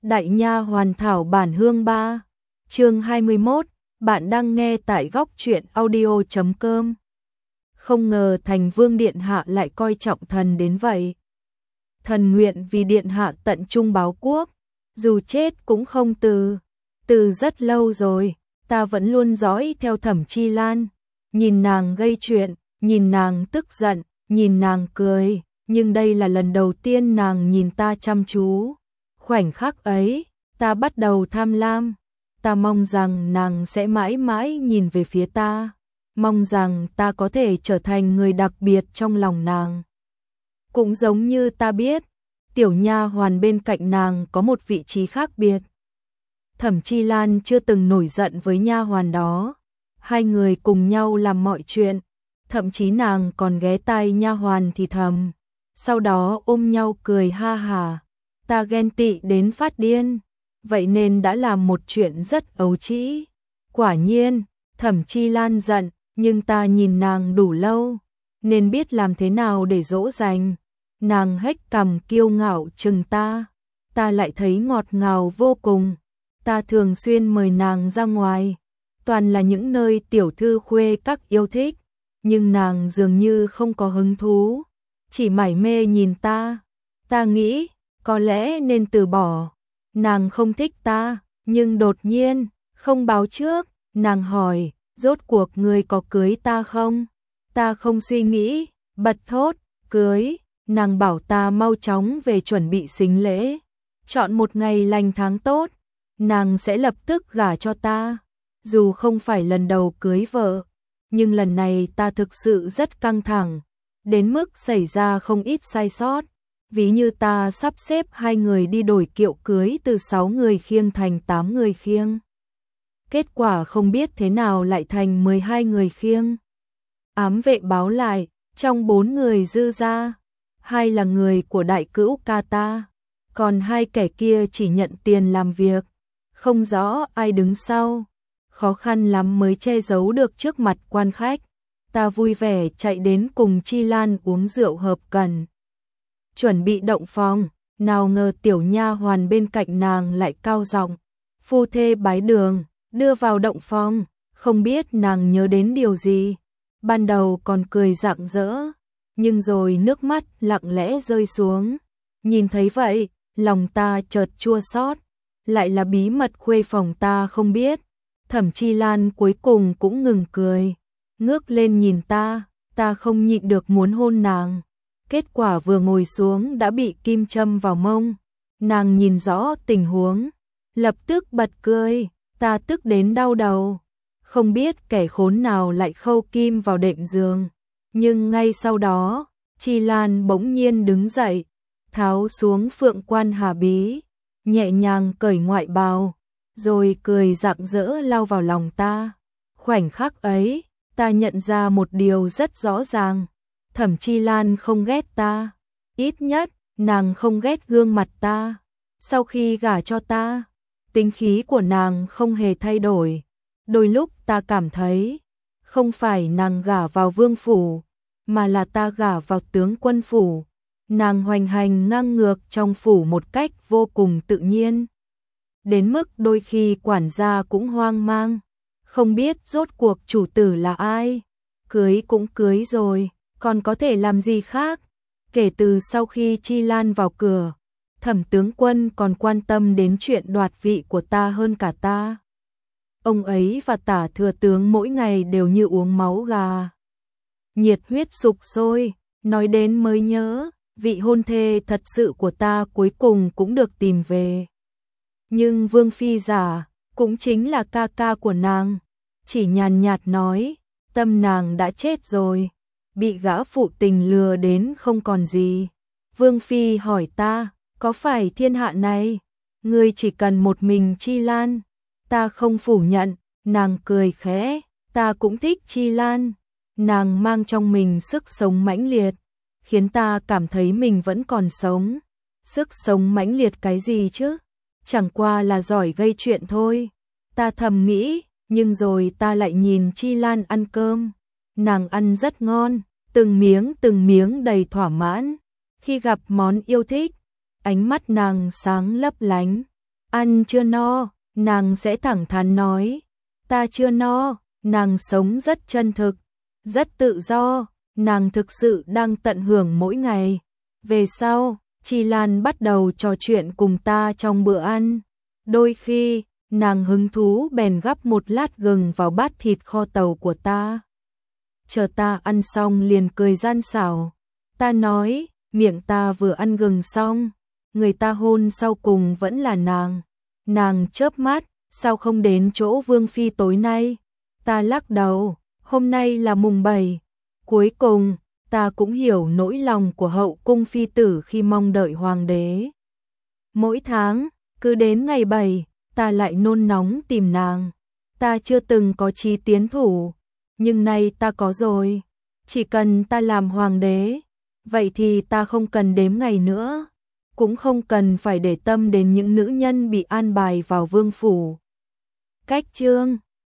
Đại nha hoàn thảo bản hương 3, chương 21, bạn đang nghe tại góc truyện audio.com. Không ngờ Thành Vương Điện Hạ lại coi trọng thần đến vậy. Thần nguyện vì Điện Hạ tận trung báo quốc, dù chết cũng không từ. Từ rất lâu rồi, ta vẫn luôn dõi theo Thẩm Chi Lan, nhìn nàng gây chuyện, nhìn nàng tức giận, nhìn nàng cười, nhưng đây là lần đầu tiên nàng nhìn ta chăm chú. Khoảnh khắc ấy, ta bắt đầu tham lam, ta mong rằng nàng sẽ mãi mãi nhìn về phía ta, mong rằng ta có thể trở thành người đặc biệt trong lòng nàng. Cũng giống như ta biết, tiểu nha hoàn bên cạnh nàng có một vị trí khác biệt. Thẩm Chi Lan chưa từng nổi giận với nha hoàn đó, hai người cùng nhau làm mọi chuyện, thậm chí nàng còn ghé tai nha hoàn thì thầm, sau đó ôm nhau cười ha hả. Ta ghen tị đến phát điên, vậy nên đã làm một chuyện rất ấu trĩ. Quả nhiên, Thẩm Chi Lan giận, nhưng ta nhìn nàng đủ lâu, nên biết làm thế nào để dỗ dành. Nàng hếch cằm kiêu ngạo chừng ta lại thấy ngọt ngào vô cùng. Ta thường xuyên mời nàng ra ngoài, toàn là những nơi tiểu thư khuê các yêu thích, nhưng nàng dường như không có hứng thú, chỉ mải mê nhìn ta. Ta nghĩ, có lẽ nên từ bỏ. Nàng không thích ta, nhưng đột nhiên, không báo trước, nàng hỏi, rốt cuộc ngươi có cưới ta không? Ta không suy nghĩ, bật thốt, cưới. Nàng bảo ta mau chóng về chuẩn bị sính lễ, chọn một ngày lành tháng tốt, nàng sẽ lập tức gả cho ta. Dù không phải lần đầu cưới vợ, nhưng lần này ta thực sự rất căng thẳng, đến mức xảy ra không ít sai sót. Ví như ta sắp xếp hai người đi đổi kiệu cưới từ 6 người khiêng thành 8 người khiêng. Kết quả không biết thế nào lại thành 12 người khiêng. Ám vệ báo lại, trong 4 người dư ra, 2 là người của đại cữu ca ta, còn 2 kẻ kia chỉ nhận tiền làm việc, không rõ ai đứng sau. Khó khăn lắm mới che giấu được trước mặt quan khách. Ta vui vẻ chạy đến cùng Chi Lan uống rượu hợp cần, chuẩn bị động phòng, nào ngờ tiểu nha hoàn bên cạnh nàng lại cao giọng, phu thê bái đường, đưa vào động phòng. Không biết nàng nhớ đến điều gì, ban đầu còn cười rạng rỡ, nhưng rồi nước mắt lặng lẽ rơi xuống. Nhìn thấy vậy, lòng ta chợt chua xót, lại là bí mật khuê phòng ta không biết. Thẩm Chi Lan cuối cùng cũng ngừng cười, ngước lên nhìn ta không nhịn được muốn hôn nàng. Kết quả vừa ngồi xuống đã bị kim châm vào mông. Nàng nhìn rõ tình huống, lập tức bật cười, ta tức đến đau đầu. Không biết kẻ khốn nào lại khâu kim vào đệm giường. Nhưng ngay sau đó, Chi Lan bỗng nhiên đứng dậy, tháo xuống phượng quan hà bí, nhẹ nhàng cởi ngoại bào, rồi cười rạng rỡ lao vào lòng ta. Khoảnh khắc ấy, ta nhận ra một điều rất rõ ràng. Thẩm Chi Lan không ghét ta, ít nhất nàng không ghét gương mặt ta. Sau khi gả cho ta, tính khí của nàng không hề thay đổi. Đôi lúc ta cảm thấy, không phải nàng gả vào vương phủ, mà là ta gả vào tướng quân phủ. Nàng hoành hành ngang ngược trong phủ một cách vô cùng tự nhiên, đến mức đôi khi quản gia cũng hoang mang, không biết rốt cuộc chủ tử là ai. Cưới cũng cưới rồi, còn có thể làm gì khác. Kể từ sau khi Chi Lan vào cửa, Thẩm tướng quân còn quan tâm đến chuyện đoạt vị của ta hơn cả ta. Ông ấy và Tả thừa tướng mỗi ngày đều như uống máu gà, nhiệt huyết sục sôi. Nói đến mới nhớ, vị hôn thê thật sự của ta cuối cùng cũng được tìm về. Nhưng Vương phi giả, cũng chính là ca ca của nàng, chỉ nhàn nhạt nói, tâm nàng đã chết rồi, bị gã phụ tình lừa đến không còn gì. Vương phi hỏi ta, có phải thiên hạ này, ngươi chỉ cần một mình Chi Lan? Ta không phủ nhận, nàng cười khẽ, ta cũng thích Chi Lan. Nàng mang trong mình sức sống mãnh liệt, khiến ta cảm thấy mình vẫn còn sống. Sức sống mãnh liệt cái gì chứ? Chẳng qua là giỏi gây chuyện thôi. Ta thầm nghĩ, nhưng rồi ta lại nhìn Chi Lan ăn cơm. Nàng ăn rất ngon, từng miếng đầy thỏa mãn. Khi gặp món yêu thích, ánh mắt nàng sáng lấp lánh, Ăn chưa no, nàng sẽ thẳng thắn nói. Ta chưa no, nàng sống rất chân thực, rất tự do, nàng thực sự đang tận hưởng mỗi ngày. Về sau, Chi Lan bắt đầu trò chuyện cùng ta trong bữa ăn. Đôi khi, nàng hứng thú bèn gắp một lát gừng vào bát thịt kho tàu của ta. Chờ ta ăn xong liền cười gian xảo. Ta nói, miệng ta vừa ăn gừng xong, người ta hôn sau cùng vẫn là nàng. Nàng chớp mắt, sao không đến chỗ Vương Phi tối nay? Ta lắc đầu, hôm nay là mùng 7. Cuối cùng, ta cũng hiểu nỗi lòng của hậu cung phi tử khi mong đợi hoàng đế. Mỗi tháng, cứ đến ngày 7, ta lại nôn nóng tìm nàng. Ta chưa từng có chí tiến thủ, nhưng nay ta có rồi. Chỉ cần ta làm hoàng đế, vậy thì ta không cần đếm ngày nữa, cũng không cần phải để tâm đến những nữ nhân bị an bài vào vương phủ. Cách chương